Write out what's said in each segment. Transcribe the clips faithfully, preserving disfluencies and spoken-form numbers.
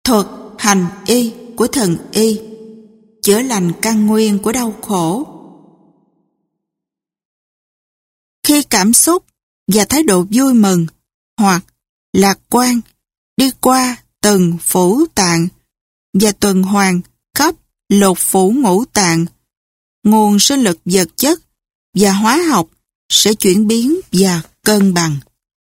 Thuật hành y của thần y, chữa lành căn nguyên của đau khổ. Khi cảm xúc và thái độ vui mừng hoặc lạc quan đi qua từng phủ tạng và tuần hoàn khắp lục phủ ngũ tạng, nguồn sinh lực vật chất và hóa học sẽ chuyển biến và cân bằng.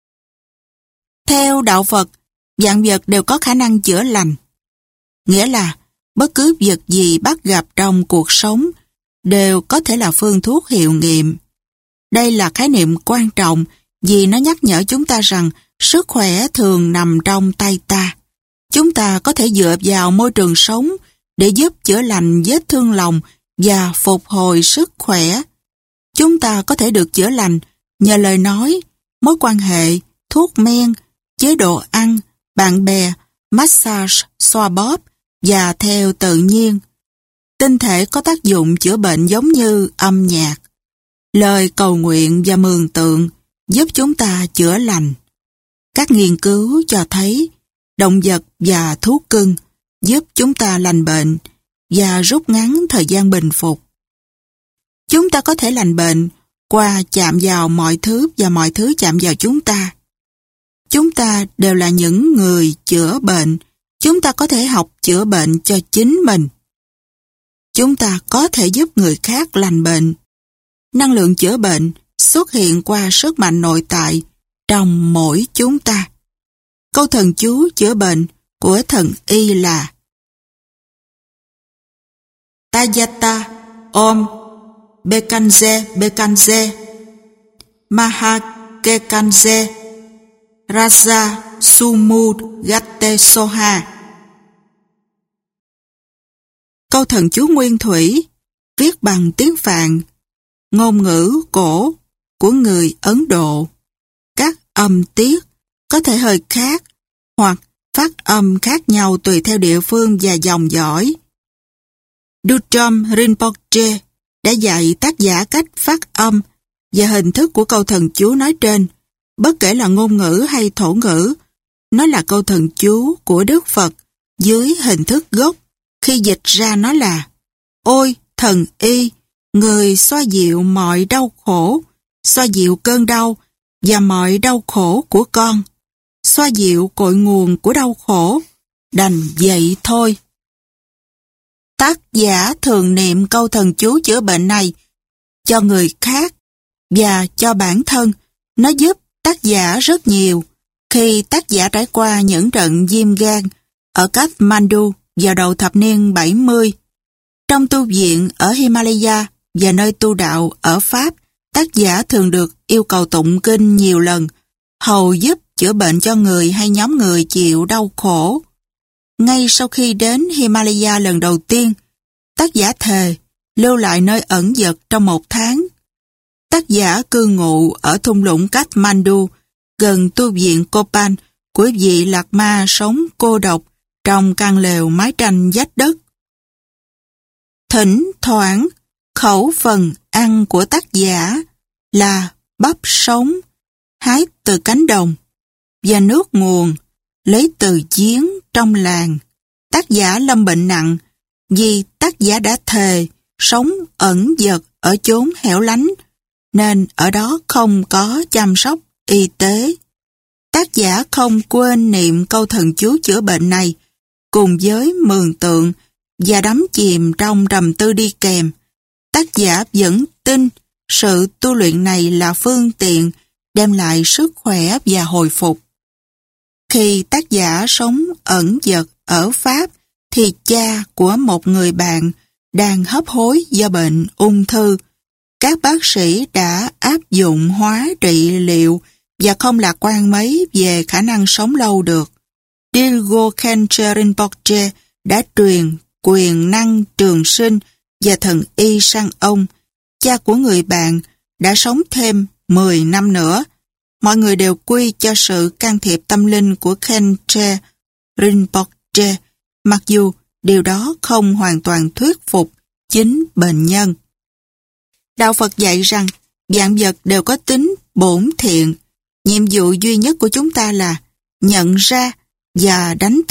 Theo đạo Phật, vạn vật đều có khả năng chữa lành. Nghĩa là bất cứ vật gì bắt gặp trong cuộc sống đều có thể là phương thuốc hiệu nghiệm. Đây là khái niệm quan trọng vì nó nhắc nhở chúng ta rằng sức khỏe thường nằm trong tay ta. Chúng ta có thể dựa vào môi trường sống để giúp chữa lành vết thương lòng và phục hồi sức khỏe. Chúng ta có thể được chữa lành nhờ lời nói, mối quan hệ, thuốc men, chế độ ăn, bạn bè, massage, xoa bóp và theo tự nhiên. Tinh thể có tác dụng chữa bệnh giống như âm nhạc. Lời cầu nguyện và mường tượng giúp chúng ta chữa lành. Các nghiên cứu cho thấy động vật và thú cưng giúp chúng ta lành bệnh và rút ngắn thời gian bình phục. Chúng ta có thể lành bệnh qua chạm vào mọi thứ và mọi thứ chạm vào chúng ta. Chúng ta đều là những người chữa bệnh. Chúng ta có thể học chữa bệnh cho chính mình. Chúng ta có thể giúp người khác lành bệnh. Năng lượng chữa bệnh xuất hiện qua sức mạnh nội tại trong mỗi chúng ta. Câu thần chú chữa bệnh của thần y là Tayata Om Bekanze Bekanze Mahakekanze Raja Sumud Gatte Soha. Câu thần chú nguyên thủy viết bằng tiếng Phạn, ngôn ngữ cổ của người Ấn Độ. Các âm tiết có thể hơi khác hoặc phát âm khác nhau tùy theo địa phương và dòng dõi. Dudjom Rinpoche đã dạy tác giả cách phát âm và hình thức của câu thần chú nói trên. Bất kể là ngôn ngữ hay thổ ngữ, nó là câu thần chú của Đức Phật dưới hình thức gốc. Khi dịch ra nó là: Ôi thần y, người xoa dịu mọi đau khổ, xoa dịu cơn đau và mọi đau khổ của con, xoa dịu cội nguồn của đau khổ, đành vậy thôi. Tác giả thường niệm câu thần chú chữa bệnh này cho người khác và cho bản thân. Nó giúp tác giả rất nhiều khi tác giả trải qua những trận viêm gan ở Kathmandu vào đầu thập niên bảy mươi. Trong tu viện ở Himalaya và nơi tu đạo ở Pháp, tác giả thường được yêu cầu tụng kinh nhiều lần, hầu giúp chữa bệnh cho người hay nhóm người chịu đau khổ. Ngay sau khi đến Himalaya lần đầu tiên, tác giả thề lưu lại nơi ẩn dật trong một tháng. Tác giả cư ngụ ở thung lũng Kathmandu, gần tu viện Kopan của vị Lạc Ma sống cô độc trong căn lều mái tranh vách đất. Thỉnh thoảng, khẩu phần ăn của tác giả là bắp sống, hái từ cánh đồng, và nước nguồn, lấy từ giếng trong làng. Tác giả lâm bệnh nặng vì tác giả đã thề sống ẩn dật ở chốn hẻo lánh, nên ở đó không có chăm sóc y tế. Tác giả không quên niệm câu thần chú chữa bệnh này cùng với mường tượng và đắm chìm trong trầm tư đi kèm. Tác giả vẫn tin sự tu luyện này là phương tiện đem lại sức khỏe và hồi phục. Khi tác giả sống ẩn dật ở Pháp thì cha của một người bạn đang hấp hối do bệnh ung thư. Các bác sĩ đã áp dụng hóa trị liệu và không lạc quan mấy về khả năng sống lâu được. Dilgo Khenche Rinpoche đã truyền quyền năng trường sinh và thần y sang ông. Cha của người bạn đã sống thêm mười năm nữa. Mọi người đều quy cho sự can thiệp tâm linh của Khenche Rinpoche, mặc dù điều đó không hoàn toàn thuyết phục chính bệnh nhân. Đạo Phật dạy rằng vạn vật đều có tính bổn thiện. Nhiệm vụ duy nhất của chúng ta là nhận ra và đánh thức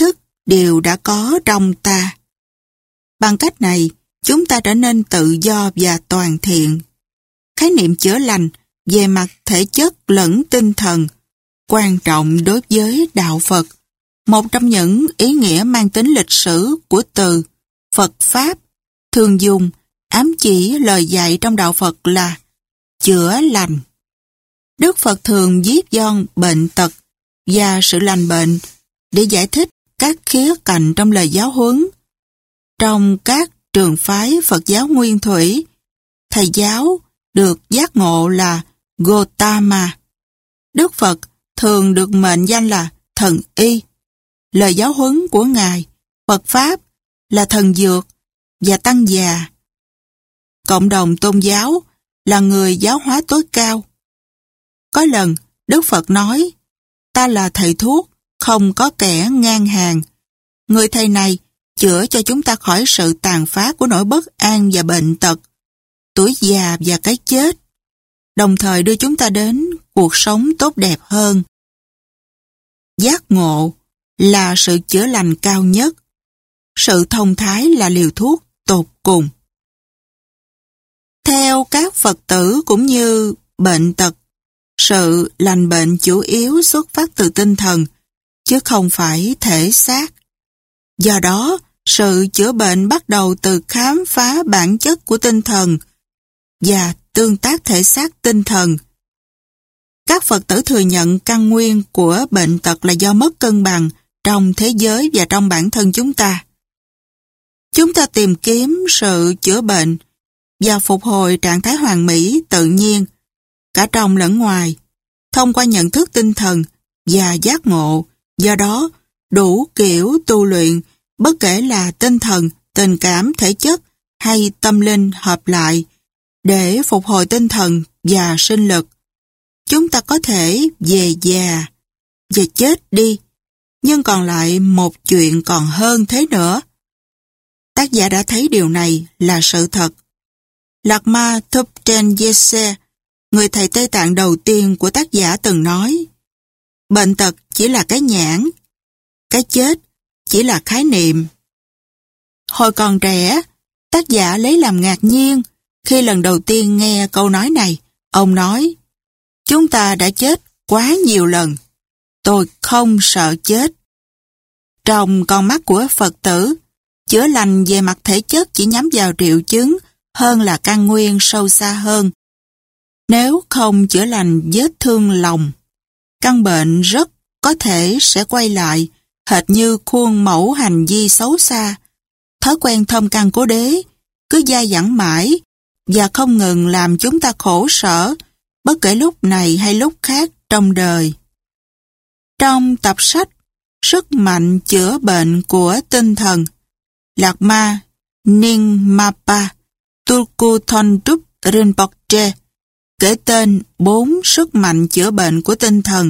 đều đã có trong ta. Bằng cách này, chúng ta trở nên tự do và toàn thiện. Khái niệm chữa lành về mặt thể chất lẫn tinh thần quan trọng đối với đạo Phật. Một trong những ý nghĩa mang tính lịch sử của từ Phật Pháp thường dùng ám chỉ lời dạy trong đạo Phật là chữa lành. Đức Phật thường viết von bệnh tật và sự lành bệnh để giải thích các khía cạnh trong lời giáo huấn. Trong các trường phái Phật giáo nguyên thủy, thầy giáo được giác ngộ là Gotama. Đức Phật thường được mệnh danh là thần y. Lời giáo huấn của Ngài, Phật Pháp, là thần dược và tăng già. Cộng đồng tôn giáo là người giáo hóa tối cao. Có lần, Đức Phật nói, ta là thầy thuốc, không có kẻ ngang hàng. Người thầy này chữa cho chúng ta khỏi sự tàn phá của nỗi bất an và bệnh tật, tuổi già và cái chết, đồng thời đưa chúng ta đến cuộc sống tốt đẹp hơn. Giác ngộ là sự chữa lành cao nhất. Sự thông thái là liều thuốc tột cùng. Theo các Phật tử cũng như bệnh tật, sự lành bệnh chủ yếu xuất phát từ tinh thần, chứ không phải thể xác. Do đó, sự chữa bệnh bắt đầu từ khám phá bản chất của tinh thần và tương tác thể xác tinh thần. Các Phật tử thừa nhận căn nguyên của bệnh tật là do mất cân bằng trong thế giới và trong bản thân chúng ta. Chúng ta tìm kiếm sự chữa bệnh và phục hồi trạng thái hoàn mỹ tự nhiên, cả trong lẫn ngoài, thông qua nhận thức tinh thần và giác ngộ. Do đó, đủ kiểu tu luyện, bất kể là tinh thần, tình cảm, thể chất hay tâm linh hợp lại, để phục hồi tinh thần và sinh lực. Chúng ta có thể về già và chết đi, nhưng còn lại một chuyện còn hơn thế nữa. Tác giả đã thấy điều này là sự thật. Lakma Thupten Yese, người thầy Tây Tạng đầu tiên của tác giả từng nói, bệnh tật chỉ là cái nhãn, cái chết chỉ là khái niệm. Hồi còn trẻ, tác giả lấy làm ngạc nhiên khi lần đầu tiên nghe câu nói này. Ông nói, chúng ta đã chết quá nhiều lần, tôi không sợ chết. Trong con mắt của Phật tử, chữa lành về mặt thể chất chỉ nhắm vào triệu chứng hơn là căn nguyên sâu xa hơn. Nếu không chữa lành vết thương lòng, căn bệnh rất có thể sẽ quay lại, hệt như khuôn mẫu hành vi xấu xa. Thói quen thâm căn cố đế cứ dai dẳng mãi và không ngừng làm chúng ta khổ sở, bất kể lúc này hay lúc khác trong đời. Trong tập sách Sức mạnh chữa bệnh của tinh thần, Lakma Nyingmapa Tulku Thondup Rinpoche kể tên bốn sức mạnh chữa bệnh của tinh thần: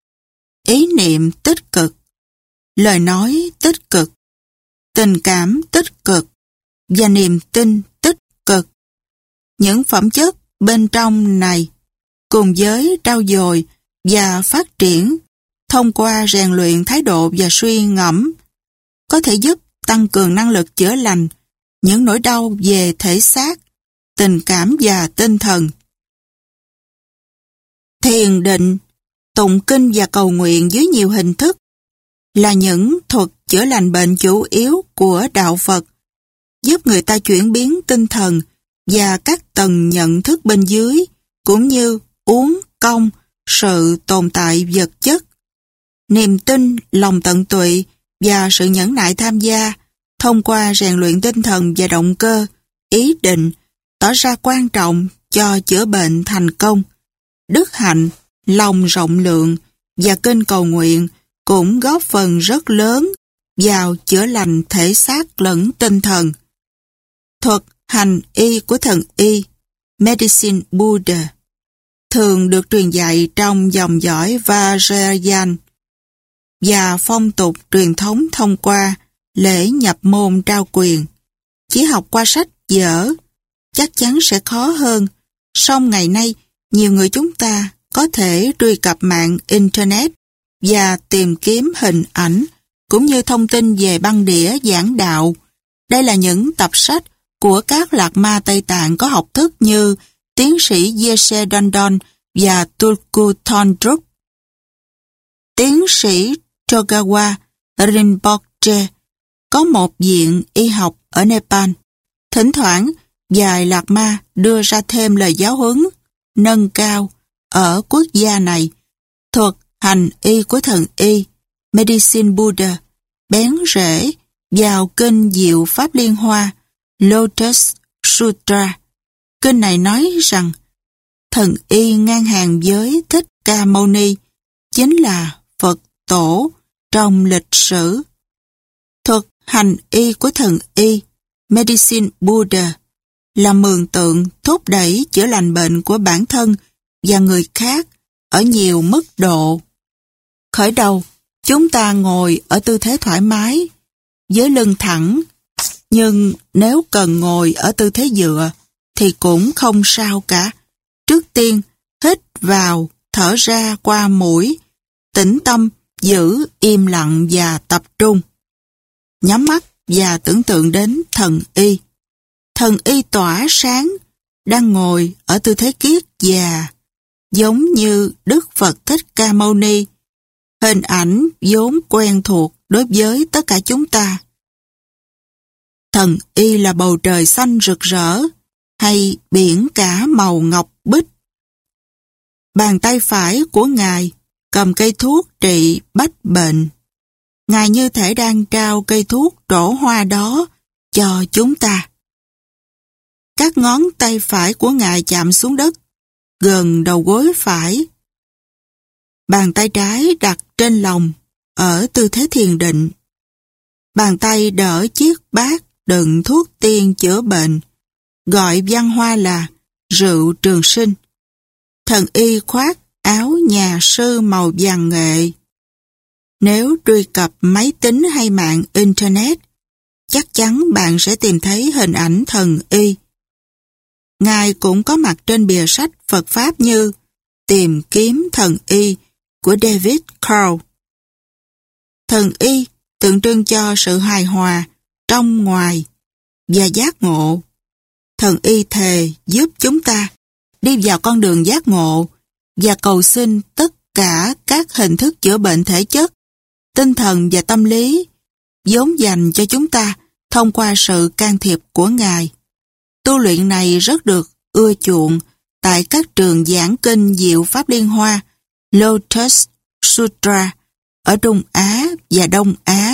ý niệm tích cực, lời nói tích cực, tình cảm tích cực và niềm tin tích cực. Những phẩm chất bên trong này, cùng với trau dồi và phát triển thông qua rèn luyện thái độ và suy ngẫm, có thể giúp tăng cường năng lực chữa lành những nỗi đau về thể xác, tình cảm và tinh thần. Thiền định, tụng kinh và cầu nguyện dưới nhiều hình thức là những thuật chữa lành bệnh chủ yếu của đạo Phật, giúp người ta chuyển biến tinh thần và các tầng nhận thức bên dưới, cũng như uốn cong sự tồn tại vật chất. Niềm tin, lòng tận tụy và sự nhẫn nại tham gia thông qua rèn luyện tinh thần và động cơ, ý định tỏ ra quan trọng cho chữa bệnh thành công. Đức hạnh, lòng rộng lượng và kinh cầu nguyện cũng góp phần rất lớn vào chữa lành thể xác lẫn tinh thần. Thuật hành y của thần y, Medicine Buddha, thường được truyền dạy trong dòng dõi Vajrayana và phong tục truyền thống thông qua lễ nhập môn trao quyền. Chỉ học qua sách vở chắc chắn sẽ khó hơn, song ngày nay nhiều người chúng ta có thể truy cập mạng Internet và tìm kiếm hình ảnh cũng như thông tin về băng đĩa giảng đạo. Đây là những tập sách của các lạc ma Tây Tạng có học thức như tiến sĩ Yeshe Dandon và Tulku Thondrup. Tiến sĩ Togawa Rinpoche có một viện y học ở Nepal. Thỉnh thoảng, vài lạc ma đưa ra thêm lời giáo huấn nâng cao ở quốc gia này. Thuật hành y của thần y, Medicine Buddha, bén rễ vào kinh Diệu Pháp Liên Hoa, Lotus Sutra. Kinh này nói rằng thần y ngang hàng với Thích Ca Mâu Ni chính là Phật tổ trong lịch sử. Thuật hành y của thần y, Medicine Buddha, là mường tượng thúc đẩy chữa lành bệnh của bản thân và người khác ở nhiều mức độ. Khởi đầu, chúng ta ngồi ở tư thế thoải mái, với lưng thẳng, nhưng nếu cần ngồi ở tư thế dựa thì cũng không sao cả. Trước tiên, hít vào, thở ra qua mũi, tĩnh tâm, giữ im lặng và tập trung. Nhắm mắt và tưởng tượng đến thần y. Thần y tỏa sáng, đang ngồi ở tư thế kiết già, giống như Đức Phật Thích Ca Mâu Ni, hình ảnh vốn quen thuộc đối với tất cả chúng ta. Thần y là bầu trời xanh rực rỡ, hay biển cả màu ngọc bích. Bàn tay phải của Ngài cầm cây thuốc trị bách bệnh. Ngài như thể đang trao cây thuốc trổ hoa đó cho chúng ta. Các ngón tay phải của Ngài chạm xuống đất, gần đầu gối phải. Bàn tay trái đặt trên lòng, ở tư thế thiền định. Bàn tay đỡ chiếc bát đựng thuốc tiên chữa bệnh, gọi văn hoa là rượu trường sinh. Thần y khoác áo nhà sư màu vàng nghệ. Nếu truy cập máy tính hay mạng Internet, chắc chắn bạn sẽ tìm thấy hình ảnh thần y. Ngài cũng có mặt trên bìa sách Phật Pháp như Tìm kiếm thần y của David Carl. Thần y tượng trưng cho sự hài hòa trong ngoài và giác ngộ. Thần y thề giúp chúng ta đi vào con đường giác ngộ và cầu xin tất cả các hình thức chữa bệnh thể chất, tinh thần và tâm lý vốn dành cho chúng ta thông qua sự can thiệp của Ngài. Tu luyện này rất được ưa chuộng tại các trường giảng kinh Diệu Pháp Liên Hoa, Lotus Sutra ở Trung Á và Đông Á.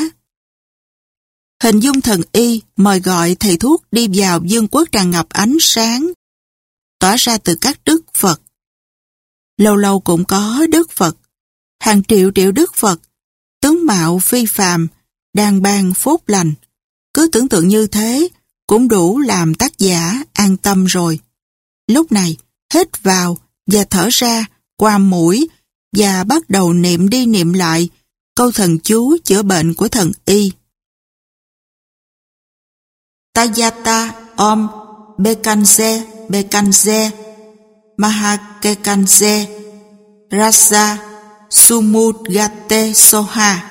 Hình dung thần y mời gọi thầy thuốc đi vào vương quốc tràn ngập ánh sáng, tỏa ra từ các đức Phật. Lâu lâu cũng có đức Phật, hàng triệu triệu đức Phật, tướng mạo phi phàm, đang ban phúc lành. Cứ tưởng tượng như thế cũng đủ làm tác giả an tâm rồi. Lúc này, hít vào và thở ra qua mũi và bắt đầu niệm đi niệm lại câu thần chú chữa bệnh của thần y. Tayata Om Bekanze Bekanze Mahakekanze Rasa Sumudgate Soha.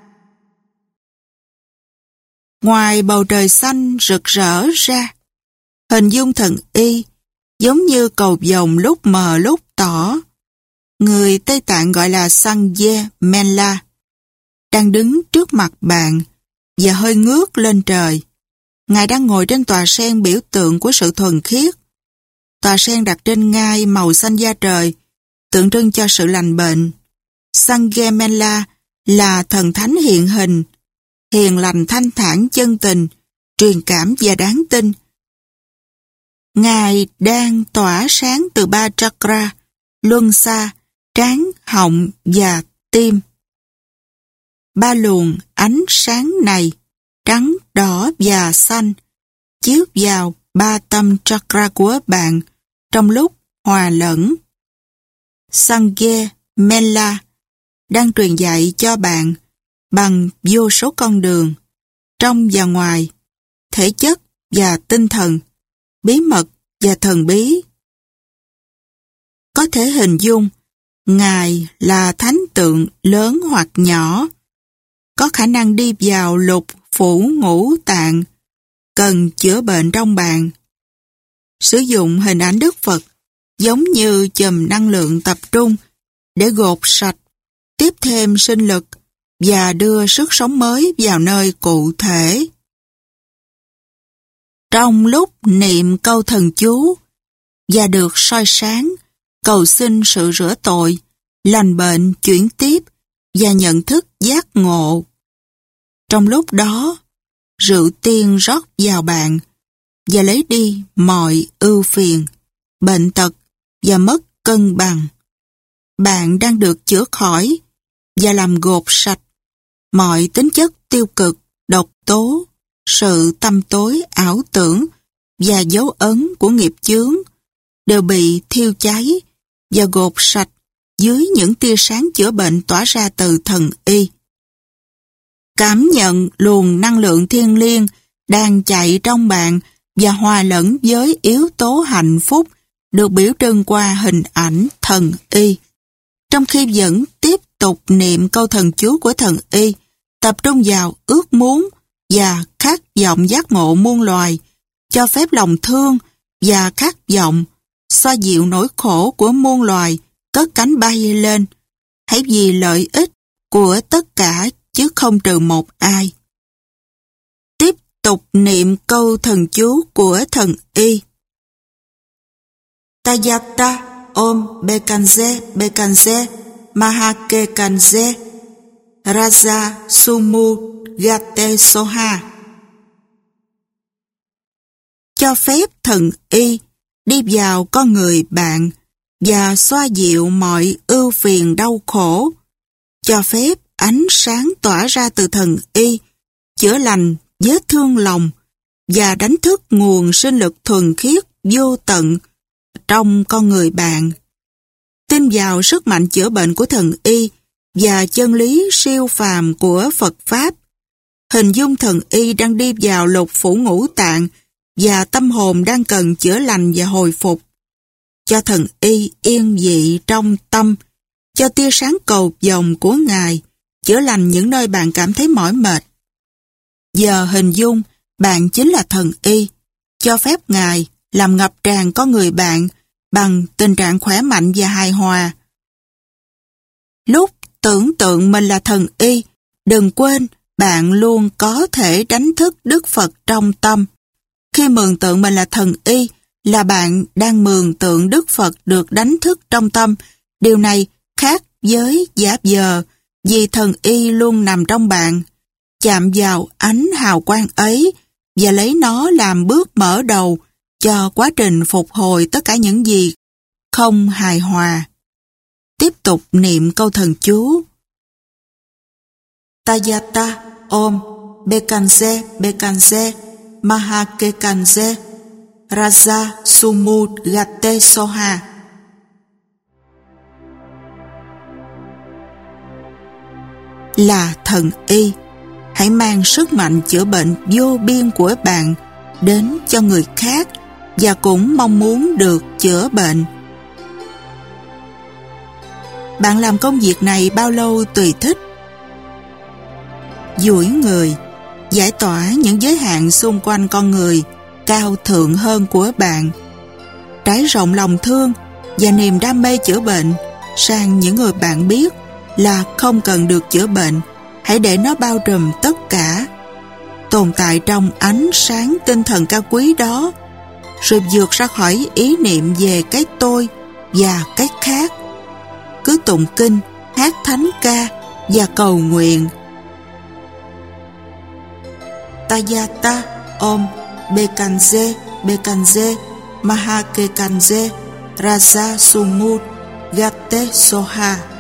Ngoài bầu trời xanh rực rỡ ra, hình dung thần y giống như cầu vồng lúc mờ lúc tỏ. Người Tây Tạng gọi là Sangye Menla, đang đứng trước mặt bạn và hơi ngước lên trời. Ngài đang ngồi trên tòa sen biểu tượng của sự thuần khiết. Tòa sen đặt trên ngai màu xanh da trời, tượng trưng cho sự lành bệnh. Sangye Menla là thần thánh hiện hình, hiền lành thanh thản chân tình, truyền cảm và đáng tin. Ngài đang tỏa sáng từ ba chakra, luân xa, trán, họng và tim. Ba luồng ánh sáng này, trắng, đỏ và xanh, chiếu vào ba tâm chakra của bạn trong lúc hòa lẫn. Sangye Menla đang truyền dạy cho bạn bằng vô số con đường, trong và ngoài, thể chất và tinh thần, bí mật và thần bí. Có thể hình dung Ngài là thánh tượng lớn hoặc nhỏ, có khả năng đi vào lục phủ ngũ tạng, cần chữa bệnh trong bạn. Sử dụng hình ảnh Đức Phật giống như chùm năng lượng tập trung để gột sạch, tiếp thêm sinh lực và đưa sức sống mới vào nơi cụ thể. Trong lúc niệm câu thần chú và được soi sáng, cầu xin sự rửa tội, lành bệnh chuyển tiếp và nhận thức giác ngộ. Trong lúc đó, rượu tiên rót vào bạn và lấy đi mọi ưu phiền, bệnh tật và mất cân bằng. Bạn đang được chữa khỏi và làm gột sạch mọi tính chất tiêu cực, độc tố, sự tâm tối, ảo tưởng và dấu ấn của nghiệp chướng đều bị thiêu cháy và gột sạch dưới những tia sáng chữa bệnh tỏa ra từ thần y. Cảm nhận luồng năng lượng thiêng liêng đang chạy trong bạn và hòa lẫn với yếu tố hạnh phúc được biểu trưng qua hình ảnh thần y. Trong khi vẫn tiếp tục niệm câu thần chú của thần y, tập trung vào ước muốn và khát vọng giác ngộ muôn loài, cho phép lòng thương và khát vọng xoa dịu nỗi khổ của muôn loài cất cánh bay lên, hãy vì lợi ích của tất cả chứ không trừ một ai. Tiếp tục niệm câu thần chú của thần y. Tayata Om Bekanze Bekanze Mahakekanze Raja Sumu Gate Soha. Cho phép thần y đi vào con người bạn và xoa dịu mọi ưu phiền đau khổ. Cho phép ánh sáng tỏa ra từ thần y, chữa lành vết thương lòng và đánh thức nguồn sinh lực thuần khiết vô tận trong con người bạn. Tin vào sức mạnh chữa bệnh của thần y và chân lý siêu phàm của Phật Pháp. Hình dung thần y đang đi vào lục phủ ngũ tạng và tâm hồn đang cần chữa lành và hồi phục. Cho thần y yên vị trong tâm, cho tia sáng cầu vồng của Ngài chữa lành những nơi bạn cảm thấy mỏi mệt. Giờ hình dung bạn chính là thần y, cho phép Ngài làm ngập tràn con người bạn bằng tình trạng khỏe mạnh và hài hòa. Lúc tưởng tượng mình là thần y, đừng quên bạn luôn có thể đánh thức Đức Phật trong tâm. Khi mường tượng mình là thần y, là bạn đang mường tượng Đức Phật được đánh thức trong tâm. Điều này khác với giả vờ, vì thần y luôn nằm trong bạn. Chạm vào ánh hào quang ấy và lấy nó làm bước mở đầu cho quá trình phục hồi tất cả những gì không hài hòa. Tiếp tục niệm câu thần chú. Tayata Om Bekanze Bekanze Mahakekanze Raja Sumud Gate Soha. Là thần y, hãy mang sức mạnh chữa bệnh vô biên của bạn đến cho người khác và cũng mong muốn được chữa bệnh. Bạn làm công việc này bao lâu tùy thích. Duỗi người, giải tỏa những giới hạn xung quanh con người cao thượng hơn của bạn, trải rộng lòng thương và niềm đam mê chữa bệnh sang những người bạn biết là không cần được chữa bệnh. Hãy để nó bao trùm tất cả, tồn tại trong ánh sáng tinh thần cao quý đó, rồi vượt ra khỏi ý niệm về cái tôi và cái khác. Cứ tụng kinh, hát thánh ca và cầu nguyện. Tayata Om Bekanze Bekanze Mahakekanze Raja Sumud Gate Soha.